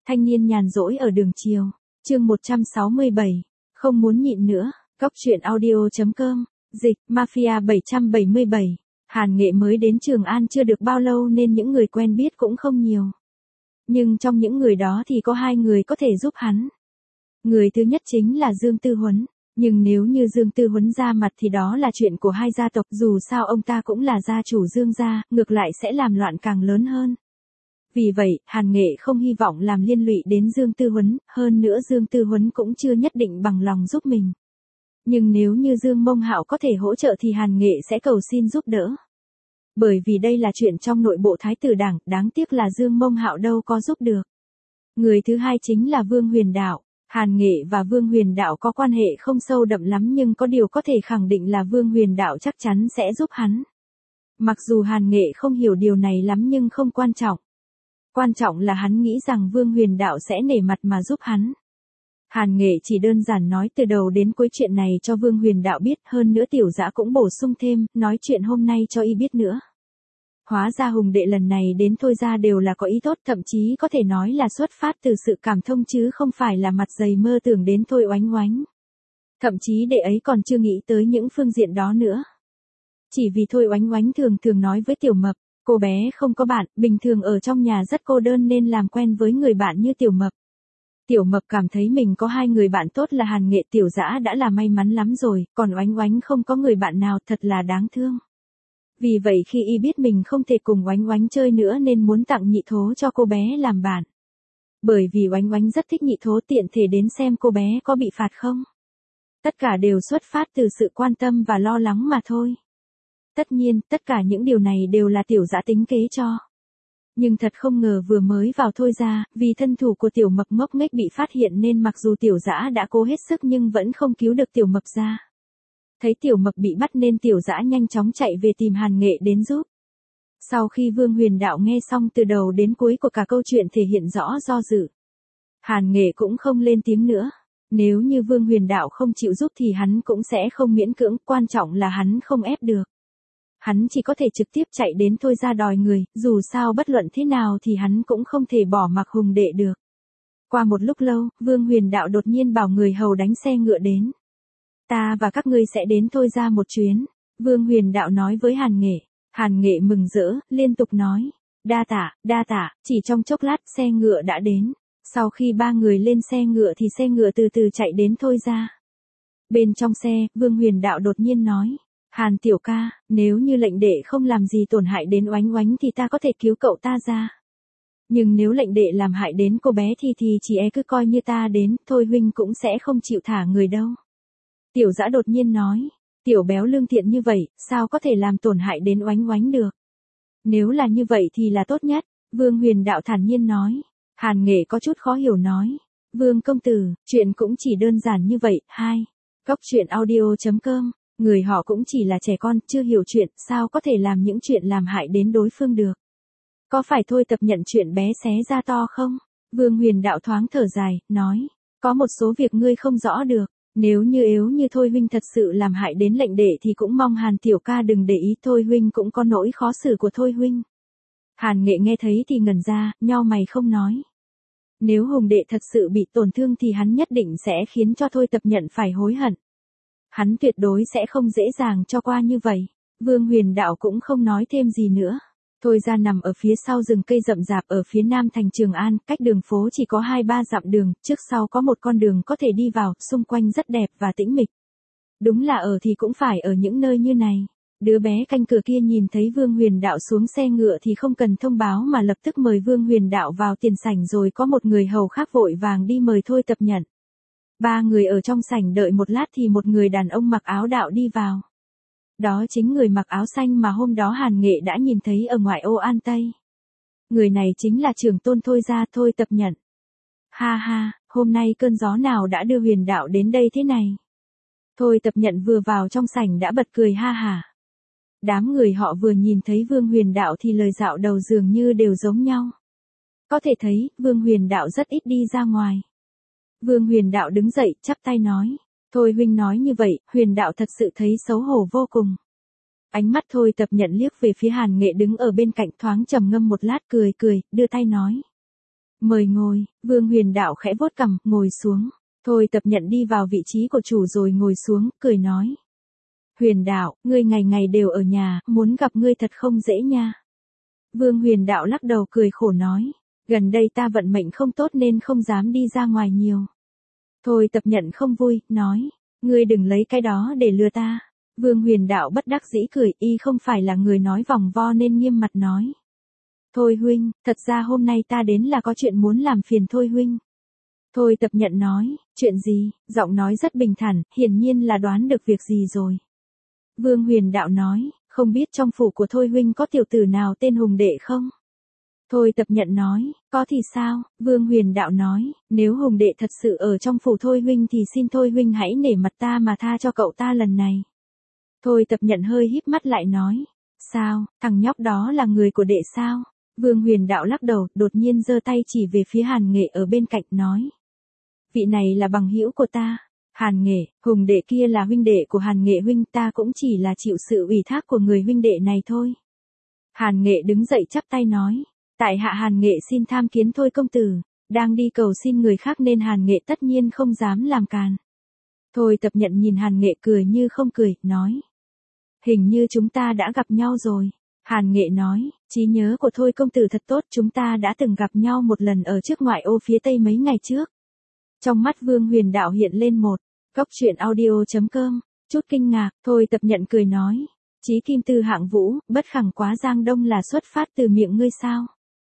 Thanh niên nhàn rỗi ở đường chiều. Chương 167. Không muốn nhịn nữa. Cóc truyện audio.com. Dịch Mafia 777. Hàn Nghệ mới đến Trường An chưa được bao lâu nên những người quen biết cũng không nhiều. Nhưng trong những người đó thì có 2 người có thể giúp hắn. Người thứ nhất chính là Dương Tư Huấn. Nhưng nếu như Dương Tư Huấn ra mặt thì đó là chuyện của 2 gia tộc, dù sao ông ta cũng là gia chủ Dương gia, ngược lại sẽ làm loạn càng lớn hơn. Vì vậy, Hàn Nghệ không hy vọng làm liên lụy đến Dương Tư Huấn, hơn nữa Dương Tư Huấn cũng chưa nhất định bằng lòng giúp mình. Nhưng nếu như Dương Mông Hạo có thể hỗ trợ thì Hàn Nghệ sẽ cầu xin giúp đỡ. Bởi vì đây là chuyện trong nội bộ Thái tử Đảng, đáng tiếc là Dương Mông Hạo đâu có giúp được. Người thứ hai chính là Vương Huyền Đạo. Hàn Nghệ và Vương Huyền Đạo có quan hệ không sâu đậm lắm nhưng có điều có thể khẳng định là Vương Huyền Đạo chắc chắn sẽ giúp hắn. Mặc dù Hàn Nghệ không hiểu điều này lắm nhưng không quan trọng. Quan trọng là hắn nghĩ rằng Vương Huyền Đạo sẽ nể mặt mà giúp hắn. Hàn Nghệ chỉ đơn giản nói từ đầu đến cuối chuyện này cho Vương Huyền Đạo biết, hơn nữa Tiểu Dã cũng bổ sung thêm, nói chuyện hôm nay cho y biết nữa. Hóa ra Hùng đệ lần này đến Thôi Gia đều là có ý tốt, thậm chí có thể nói là xuất phát từ sự cảm thông chứ không phải là mặt dày mơ tưởng đến Thôi Oánh Oánh. Thậm chí đệ ấy còn chưa nghĩ tới những phương diện đó nữa. Chỉ vì Thôi Oánh Oánh thường nói với Tiểu Mập, cô bé không có bạn, bình thường ở trong nhà rất cô đơn nên làm quen với người bạn như Tiểu Mập. Tiểu Mập cảm thấy mình có 2 người bạn tốt là Hàn Nghệ, Tiểu Dã đã là may mắn lắm rồi, còn Oánh Oánh không có người bạn nào, thật là đáng thương. Vì vậy khi y biết mình không thể cùng Oánh Oánh chơi nữa nên muốn tặng Nhị Thố cho cô bé làm bạn. Bởi vì Oánh Oánh rất thích Nhị Thố, tiện thể đến xem cô bé có bị phạt không. Tất cả đều xuất phát từ sự quan tâm và lo lắng mà thôi. Tất nhiên, tất cả những điều này đều là Tiểu Dã tính kế cho. Nhưng thật không ngờ vừa mới vào Thôi Gia, vì thân thủ của Tiểu Mập ngốc nghếch bị phát hiện nên mặc dù Tiểu Dã đã cố hết sức nhưng vẫn không cứu được Tiểu Mập ra. Thấy Tiểu Mập bị bắt nên Tiểu Dã nhanh chóng chạy về tìm Hàn Nghệ đến giúp. Sau khi Vương Huyền Đạo nghe xong từ đầu đến cuối của cả câu chuyện thể hiện rõ do dự. Hàn Nghệ cũng không lên tiếng nữa. Nếu như Vương Huyền Đạo không chịu giúp thì hắn cũng sẽ không miễn cưỡng, quan trọng là hắn không ép được. Hắn chỉ có thể trực tiếp chạy đến Thôi Gia đòi người, dù sao bất luận thế nào thì hắn cũng không thể bỏ mặc Hùng đệ được. Qua một lúc lâu, Vương Huyền Đạo đột nhiên bảo người hầu đánh xe ngựa đến. Ta và các ngươi sẽ đến Thôi Gia một chuyến, Vương Huyền Đạo nói với Hàn Nghệ. Hàn Nghệ mừng rỡ, liên tục nói, đa tạ, chỉ trong chốc lát xe ngựa đã đến. Sau khi 3 người lên xe ngựa thì xe ngựa từ từ chạy đến Thôi Gia. Bên trong xe, Vương Huyền Đạo đột nhiên nói, Hàn tiểu ca, nếu như lệnh đệ không làm gì tổn hại đến Oánh Oánh thì ta có thể cứu cậu ta ra. Nhưng nếu lệnh đệ làm hại đến cô bé thì chỉ cứ coi như ta đến, Thôi huynh cũng sẽ không chịu thả người đâu. Tiểu Dã đột nhiên nói, Tiểu béo lương thiện như vậy, sao có thể làm tổn hại đến Oánh Oánh được. Nếu là như vậy thì là tốt nhất, Vương Huyền Đạo thản nhiên nói. Hàn Nghệ có chút khó hiểu nói, Vương công tử, chuyện cũng chỉ đơn giản như vậy. Cóc truyện audio.com. Người họ cũng chỉ là trẻ con, chưa hiểu chuyện, sao có thể làm những chuyện làm hại đến đối phương được. Có phải Thôi Tập nhận chuyện bé xé ra to không? Vương Huyền Đạo thoáng thở dài, nói, có một số việc ngươi không rõ được, nếu như Thôi huynh thật sự làm hại đến lệnh đệ thì cũng mong Hàn tiểu ca đừng để ý, Thôi huynh cũng có nỗi khó xử của Thôi huynh. Hàn Nghệ nghe thấy thì ngẩn ra, nhau mày không nói. Nếu Hùng đệ thật sự bị tổn thương thì hắn nhất định sẽ khiến cho Thôi Tập nhận phải hối hận. Hắn tuyệt đối sẽ không dễ dàng cho qua như vậy. Vương Huyền Đạo cũng không nói thêm gì nữa. Thôi Gia nằm ở phía sau rừng cây rậm rạp ở phía nam thành Trường An, cách đường phố chỉ có 2-3 dặm đường, trước sau có một con đường có thể đi vào, xung quanh rất đẹp và tĩnh mịch. Đúng là ở thì cũng phải ở những nơi như này. Đứa bé canh cửa kia nhìn thấy Vương Huyền Đạo xuống xe ngựa thì không cần thông báo mà lập tức mời Vương Huyền Đạo vào tiền sảnh, rồi có một người hầu khác vội vàng đi mời Thôi Tập nhận. 3 người ở trong sảnh đợi một lát thì một người đàn ông mặc áo đạo đi vào. Đó chính người mặc áo xanh mà hôm đó Hàn Nghệ đã nhìn thấy ở ngoại ô An Tây. Người này chính là trưởng tôn Thôi Gia, Thôi Tập nhận. Ha, hôm nay cơn gió nào đã đưa Huyền Đạo đến đây thế này? Thôi Tập nhận vừa vào trong sảnh đã bật cười ha hả. Đám người họ vừa nhìn thấy Vương Huyền Đạo thì lời dạo đầu dường như đều giống nhau. Có thể thấy, Vương Huyền Đạo rất ít đi ra ngoài. Vương Huyền Đạo đứng dậy, chắp tay nói. Thôi huynh nói như vậy, Huyền Đạo thật sự thấy xấu hổ vô cùng. Ánh mắt Thôi Tập nhận liếc về phía Hàn Nghệ đứng ở bên cạnh, thoáng trầm ngâm một lát, cười, đưa tay nói. Mời ngồi, Vương Huyền Đạo khẽ vuốt cằm, ngồi xuống. Thôi Tập Nhận đi vào vị trí của chủ rồi ngồi xuống, cười nói. Huyền Đạo, ngươi ngày ngày đều ở nhà, muốn gặp ngươi thật không dễ nha. Vương Huyền Đạo lắc đầu cười khổ nói. Gần đây ta vận mệnh không tốt nên không dám đi ra ngoài nhiều. Thôi Tập Nhận không vui, nói. Ngươi đừng lấy cái đó để lừa ta. Vương Huyền Đạo bất đắc dĩ cười, y không phải là người nói vòng vo nên nghiêm mặt nói. Thôi huynh, thật ra hôm nay ta đến là có chuyện muốn làm phiền Thôi huynh. Thôi Tập Nhận nói, chuyện gì, giọng nói rất bình thản, hiển nhiên là đoán được việc gì rồi. Vương Huyền Đạo nói, không biết trong phủ của Thôi huynh có tiểu tử nào tên Hùng Đệ không? Thôi Tập Nhận nói, có thì sao? Vương Huyền Đạo nói, nếu Hùng Đệ thật sự ở trong phủ Thôi huynh thì xin Thôi huynh hãy nể mặt ta mà tha cho cậu ta lần này. Thôi Tập Nhận hơi híp mắt lại nói, sao, thằng nhóc đó là người của đệ sao? Vương Huyền Đạo lắc đầu, đột nhiên giơ tay chỉ về phía Hàn Nghệ ở bên cạnh nói. Vị này là bằng hữu của ta. Hàn Nghệ, Hùng Đệ kia là huynh đệ của Hàn Nghệ huynh, ta cũng chỉ là chịu sự ủy thác của người huynh đệ này thôi. Hàn Nghệ đứng dậy chắp tay nói. Tại hạ Hàn Nghệ xin tham kiến Thôi công tử, đang đi cầu xin người khác nên Hàn Nghệ tất nhiên không dám làm càn. Thôi Tập Nhận nhìn Hàn Nghệ cười như không cười, nói. Hình như chúng ta đã gặp nhau rồi. Hàn Nghệ nói, trí nhớ của Thôi công tử thật tốt, chúng ta đã từng gặp nhau một lần ở trước ngoại ô phía tây mấy ngày trước. Trong mắt Vương Huyền Đạo hiện lên một góc truyện audio.com, chút kinh ngạc, Thôi Tập Nhận cười nói. Chí kim tư hạng vũ, bất khẳng quá giang đông là xuất phát từ miệng ngươi sao?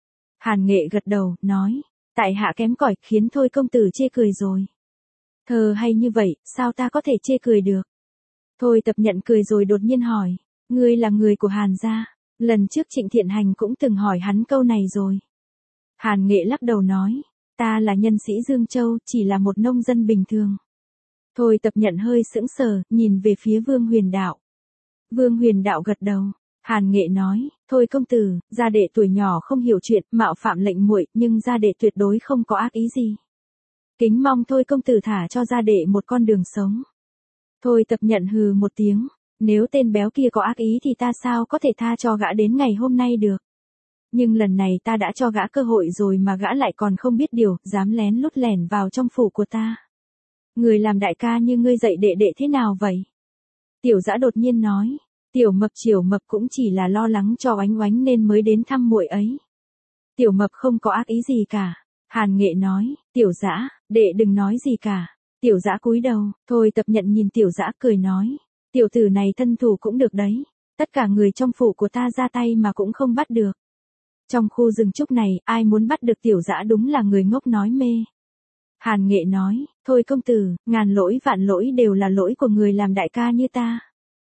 Hàn Nghệ gật đầu, nói. Tại hạ kém cỏi khiến Thôi công tử chê cười rồi. Thơ hay như vậy, sao ta có thể chê cười được? Thôi Tập Nhận cười rồi đột nhiên hỏi. Ngươi là người của Hàn gia. Lần trước Trịnh Thiện Hành cũng từng hỏi hắn câu này rồi. Hàn Nghệ lắc đầu nói. Ta là nhân sĩ Dương Châu, chỉ là một nông dân bình thường. Thôi Tập Nhận hơi sững sờ, nhìn về phía Vương Huyền Đạo. Vương Huyền Đạo gật đầu. Hàn Nghệ nói, Thôi công tử, gia đệ tuổi nhỏ không hiểu chuyện, mạo phạm lệnh muội, nhưng gia đệ tuyệt đối không có ác ý gì. Kính mong Thôi công tử thả cho gia đệ một con đường sống. Thôi Tập Nhận hừ một tiếng, nếu tên béo kia có ác ý thì ta sao có thể tha cho gã đến ngày hôm nay được. Nhưng lần này ta đã cho gã cơ hội rồi mà gã lại còn không biết điều, dám lén lút lẻn vào trong phủ của ta. Người làm đại ca như ngươi dạy đệ đệ thế nào vậy? Tiểu Dã đột nhiên nói. Tiểu Mập cũng chỉ là lo lắng cho Oánh Oánh nên mới đến thăm muội ấy. Tiểu Mập không có ác ý gì cả. Hàn Nghệ nói, Tiểu Dã, đệ đừng nói gì cả. Tiểu Dã cúi đầu, Thôi Tập Nhận nhìn Tiểu Dã cười nói. Tiểu tử này thân thủ cũng được đấy. Tất cả người trong phủ của ta ra tay mà cũng không bắt được. Trong khu rừng trúc này, ai muốn bắt được Tiểu Dã đúng là người ngốc nói mê. Hàn Nghệ nói, Thôi công tử, ngàn lỗi vạn lỗi đều là lỗi của người làm đại ca như ta.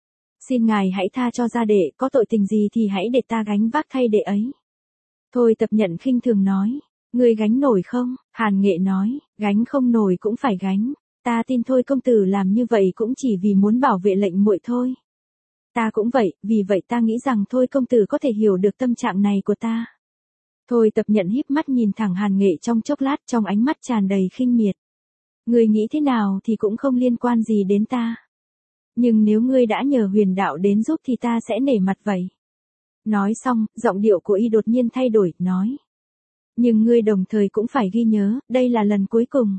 Xin ngài hãy tha cho gia đệ, có tội tình gì thì hãy để ta gánh vác thay đệ ấy. Thôi Tập Nhận khinh thường nói, ngươi gánh nổi không? Hàn Nghệ nói, gánh không nổi cũng phải gánh. Ta tin Thôi công tử làm như vậy cũng chỉ vì muốn bảo vệ lệnh muội thôi. Ta cũng vậy, vì vậy ta nghĩ rằng Thôi công tử có thể hiểu được tâm trạng này của ta. Thôi Tập Nhận híp mắt nhìn thẳng Hàn Nghệ trong chốc lát, trong ánh mắt tràn đầy khinh miệt. Ngươi nghĩ thế nào thì cũng không liên quan gì đến ta. Nhưng nếu ngươi đã nhờ Huyền Đạo đến giúp thì ta sẽ nể mặt vậy. Nói xong, giọng điệu của y đột nhiên thay đổi, nói. Nhưng ngươi đồng thời cũng phải ghi nhớ, đây là lần cuối cùng.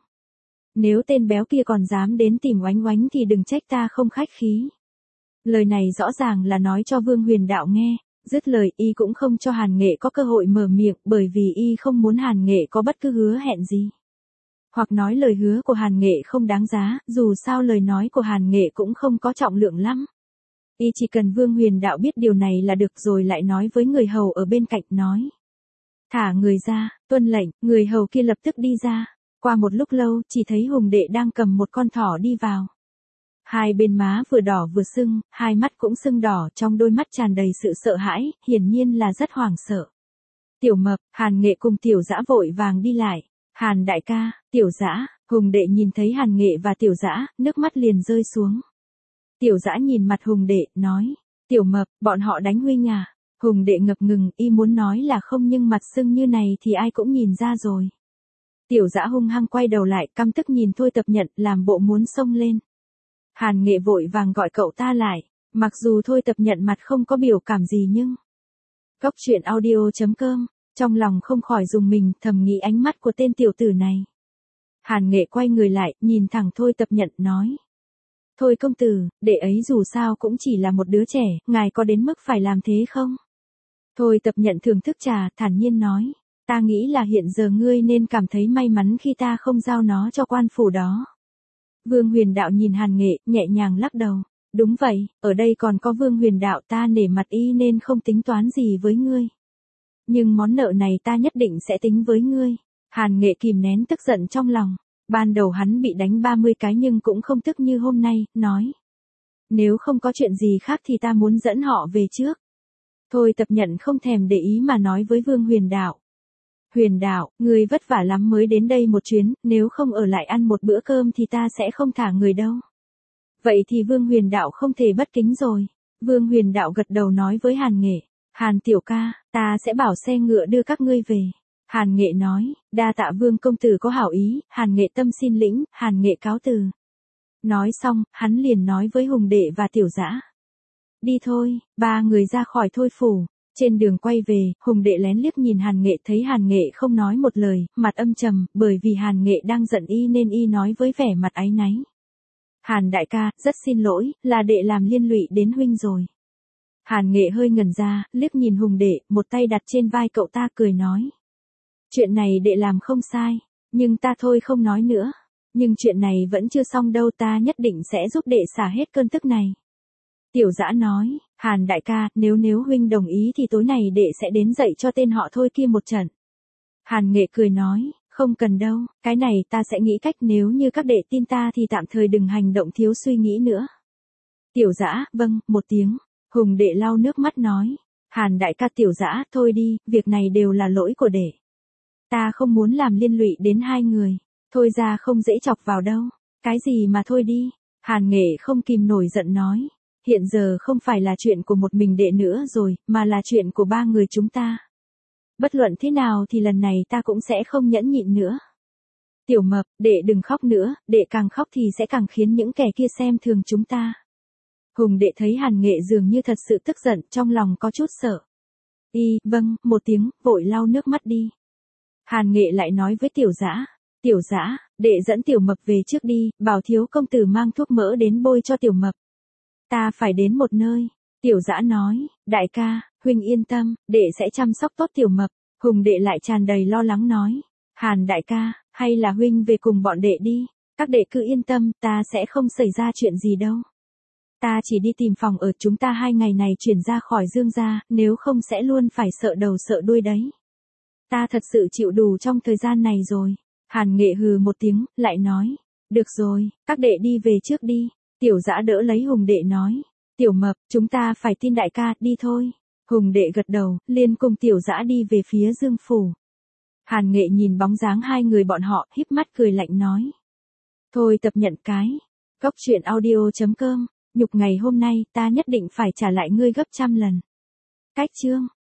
Nếu tên béo kia còn dám đến tìm Oánh Oánh thì đừng trách ta không khách khí. Lời này rõ ràng là nói cho Vương Huyền Đạo nghe, dứt lời y cũng không cho Hàn Nghệ có cơ hội mở miệng bởi vì y không muốn Hàn Nghệ có bất cứ hứa hẹn gì. Hoặc nói lời hứa của Hàn Nghệ không đáng giá, dù sao lời nói của Hàn Nghệ cũng không có trọng lượng lắm. Y chỉ cần Vương Huyền Đạo biết điều này là được rồi lại nói với người hầu ở bên cạnh nói. Thả người ra, tuân lệnh, người hầu kia lập tức đi ra. Qua một lúc lâu, chỉ thấy Hùng Đệ đang cầm một con thỏ đi vào. Hai bên má vừa đỏ vừa sưng, hai mắt cũng sưng đỏ, trong đôi mắt tràn đầy sự sợ hãi, hiển nhiên là rất hoảng sợ. Tiểu Mập, Hàn Nghệ cùng Tiểu Dã vội vàng đi lại. Hàn đại ca, Tiểu Dã, Hùng Đệ nhìn thấy Hàn Nghệ và Tiểu Dã, nước mắt liền rơi xuống. Tiểu Dã nhìn mặt Hùng Đệ, nói, Tiểu Mập, bọn họ đánh huynh à? Hùng Đệ ngập ngừng, y muốn nói là không nhưng mặt sưng như này thì ai cũng nhìn ra rồi. Tiểu Dã hung hăng quay đầu lại, căm tức nhìn Thôi Tập Nhận, làm bộ muốn xông lên. Hàn Nghệ vội vàng gọi cậu ta lại, mặc dù Thôi Tập Nhận mặt không có biểu cảm gì nhưng. Góc truyện audio.com Trong lòng không khỏi dùng mình, thầm nghĩ ánh mắt của tên tiểu tử này. Hàn Nghệ quay người lại, nhìn thẳng Thôi Tập Nhận, nói. Thôi công tử, đệ ấy dù sao cũng chỉ là một đứa trẻ, ngài có đến mức phải làm thế không? Thôi Tập Nhận thưởng thức trà, thản nhiên nói. Ta nghĩ là hiện giờ ngươi nên cảm thấy may mắn khi ta không giao nó cho quan phủ đó. Vương Huyền Đạo nhìn Hàn Nghệ, nhẹ nhàng lắc đầu. Đúng vậy, ở đây còn có Vương Huyền Đạo, ta nể mặt y nên không tính toán gì với ngươi. Nhưng món nợ này ta nhất định sẽ tính với ngươi. Hàn Nghệ kìm nén tức giận trong lòng. Ban đầu hắn bị đánh 30 cái nhưng cũng không tức như hôm nay, nói. Nếu không có chuyện gì khác thì ta muốn dẫn họ về trước. Thôi Tập Nhận không thèm để ý mà nói với Vương Huyền Đạo. Huyền Đạo, ngươi vất vả lắm mới đến đây một chuyến, nếu không ở lại ăn một bữa cơm thì ta sẽ không thả người đâu. Vậy thì Vương Huyền Đạo không thể bất kính rồi. Vương Huyền Đạo gật đầu nói với Hàn Nghệ. Hàn tiểu ca, ta sẽ bảo xe ngựa đưa các ngươi về. Hàn Nghệ nói, đa tạ Vương công tử có hảo ý, Hàn Nghệ tâm xin lĩnh, Hàn Nghệ cáo từ. Nói xong, hắn liền nói với Hùng Đệ và Tiểu Dã. Đi thôi, ba người ra khỏi Thôi phủ. Trên đường quay về, Hùng Đệ lén liếc nhìn Hàn Nghệ, thấy Hàn Nghệ không nói một lời, mặt âm trầm, bởi vì Hàn Nghệ đang giận y nên y nói với vẻ mặt áy náy. Hàn đại ca, rất xin lỗi, là đệ làm liên lụy đến huynh rồi. Hàn Nghệ hơi ngẩn ra, liếc nhìn Hùng Đệ, một tay đặt trên vai cậu ta cười nói. Chuyện này đệ làm không sai, nhưng ta thôi không nói nữa. Nhưng chuyện này vẫn chưa xong đâu, ta nhất định sẽ giúp đệ xả hết cơn tức này. Tiểu Dã nói, Hàn đại ca, nếu huynh đồng ý thì tối này đệ sẽ đến dạy cho tên họ Thôi kia một trận. Hàn Nghệ cười nói, không cần đâu, cái này ta sẽ nghĩ cách, nếu như các đệ tin ta thì tạm thời đừng hành động thiếu suy nghĩ nữa. Tiểu Dã, vâng, một tiếng. Hùng Đệ lau nước mắt nói, Hàn đại ca, Tiểu Dã, thôi đi, việc này đều là lỗi của đệ. Ta không muốn làm liên lụy đến hai người, thôi ra không dễ chọc vào đâu. Cái gì mà thôi đi. Hàn Nghệ không kìm nổi giận nói, hiện giờ không phải là chuyện của một mình đệ nữa rồi, mà là chuyện của ba người chúng ta. Bất luận thế nào thì lần này ta cũng sẽ không nhẫn nhịn nữa. Tiểu Mập, đệ đừng khóc nữa, đệ càng khóc thì sẽ càng khiến những kẻ kia xem thường chúng ta. Hùng Đệ thấy Hàn Nghệ dường như thật sự tức giận, trong lòng có chút sợ. Vâng, một tiếng, vội lau nước mắt đi. Hàn Nghệ lại nói với Tiểu Dã, Tiểu Dã, đệ dẫn Tiểu Mập về trước đi, bảo thiếu công tử mang thuốc mỡ đến bôi cho Tiểu Mập. Ta phải đến một nơi. Tiểu Dã nói, đại ca, huynh yên tâm, đệ sẽ chăm sóc tốt Tiểu Mập. Hùng Đệ lại tràn đầy lo lắng nói, Hàn đại ca, hay là huynh về cùng bọn đệ đi, các đệ cứ yên tâm, ta sẽ không xảy ra chuyện gì đâu. Ta chỉ đi tìm phòng ở, chúng ta 2 ngày này chuyển ra khỏi Dương gia, nếu không sẽ luôn phải sợ đầu sợ đuôi đấy. Ta thật sự chịu đủ trong thời gian này rồi. Hàn Nghệ hừ một tiếng, lại nói, được rồi, các đệ đi về trước đi. Tiểu Dã đỡ lấy Hùng Đệ nói, Tiểu Mập, chúng ta phải tin đại ca, đi thôi. Hùng Đệ gật đầu, liền cùng Tiểu Dã đi về phía Dương phủ. Hàn Nghệ nhìn bóng dáng hai người bọn họ, híp mắt cười lạnh nói. Thôi Tập Nhận cái. Góc truyện audio.com, nhục ngày hôm nay ta nhất định phải trả lại ngươi gấp trăm lần. Cách chương.